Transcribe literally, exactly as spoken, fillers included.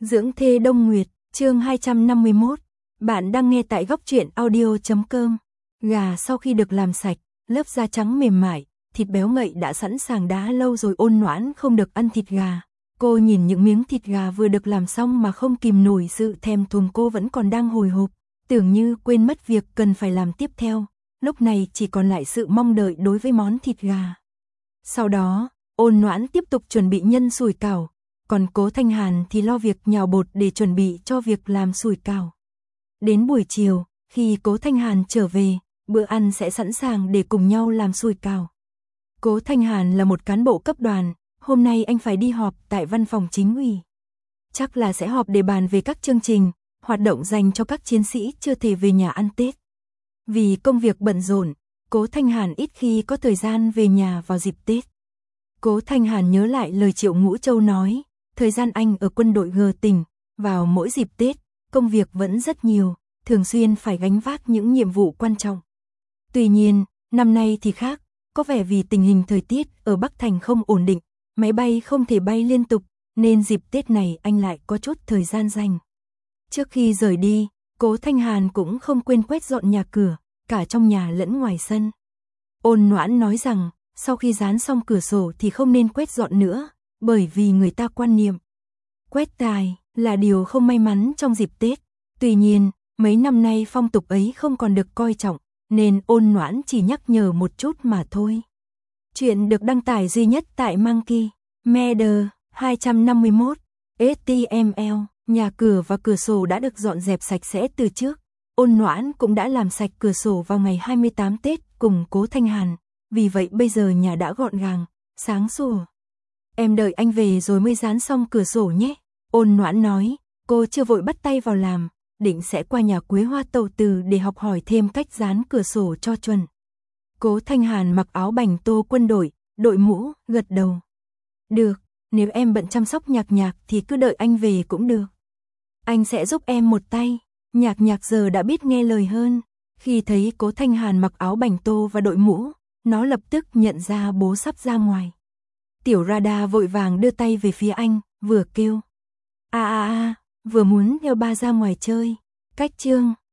Dưỡng thê Đông Nguyệt, chương hai trăm năm mươi mốt. Bạn đang nghe tại góc truyện audio chấm com. Gà sau khi được làm sạch, lớp da trắng mềm mại, thịt béo ngậy đã sẵn sàng đã lâu rồi. Ôn Noãn không được ăn thịt gà. Cô nhìn những miếng thịt gà vừa được làm xong mà không kìm nổi sự thèm thuồng. Cô vẫn còn đang hồi hộp, tưởng như quên mất việc cần phải làm tiếp theo. Lúc này chỉ còn lại sự mong đợi đối với món thịt gà. Sau đó, Ôn Noãn tiếp tục chuẩn bị nhân sủi cảo, còn Cố Thanh Hàn thì lo việc nhào bột để chuẩn bị cho việc làm sủi cảo. Đến buổi chiều, khi Cố Thanh Hàn trở về, bữa ăn sẽ sẵn sàng để cùng nhau làm sủi cảo. Cố Thanh Hàn là một cán bộ cấp đoàn, hôm nay anh phải đi họp tại văn phòng chính ủy. Chắc là sẽ họp để bàn về các chương trình, hoạt động dành cho các chiến sĩ chưa thể về nhà ăn Tết. Vì công việc bận rộn, Cố Thanh Hàn ít khi có thời gian về nhà vào dịp Tết. Cố Thanh Hàn nhớ lại lời Triệu Ngũ Châu nói, thời gian anh ở quân đội G tỉnh, vào mỗi dịp Tết, công việc vẫn rất nhiều, thường xuyên phải gánh vác những nhiệm vụ quan trọng. Tuy nhiên, năm nay thì khác, có vẻ vì tình hình thời tiết ở Bắc Thành không ổn định, máy bay không thể bay liên tục, nên dịp Tết này anh lại có chút thời gian rảnh. Trước khi rời đi, Cố Thanh Hàn cũng không quên quét dọn nhà cửa, cả trong nhà lẫn ngoài sân. Ôn Noãn nói rằng, sau khi dán xong cửa sổ thì không nên quét dọn nữa, bởi vì người ta quan niệm quét tài là điều không may mắn trong dịp Tết. Tuy nhiên, mấy năm nay phong tục ấy không còn được coi trọng, nên Ôn Noãn chỉ nhắc nhở một chút mà thôi. Chuyện được đăng tải duy nhất tại Monkey Media hai trăm năm mươi mốt. ếch ti em eo, nhà cửa và cửa sổ đã được dọn dẹp sạch sẽ từ trước. Ôn Noãn cũng đã làm sạch cửa sổ vào ngày hai mươi tám Tết cùng Cố Thanh Hàn. Vì vậy bây giờ nhà đã gọn gàng, sáng sủa. Em đợi anh về rồi mới dán xong cửa sổ nhé. Ôn Noãn nói, cô chưa vội bắt tay vào làm, định sẽ qua nhà Quế Hoa Tầu Từ để học hỏi thêm cách dán cửa sổ cho chuẩn. Cố Thanh Hàn mặc áo bành tô quân đội, đội mũ, gật đầu. Được, nếu em bận chăm sóc Nhạc Nhạc thì cứ đợi anh về cũng được. Anh sẽ giúp em một tay. Nhạc Nhạc giờ đã biết nghe lời hơn. Khi thấy Cố Thanh Hàn mặc áo bành tô và đội mũ, nó lập tức nhận ra bố sắp ra ngoài. Tiểu Radha vội vàng đưa tay về phía anh, vừa kêu. A a a, vừa muốn theo ba ra ngoài chơi. Cách chương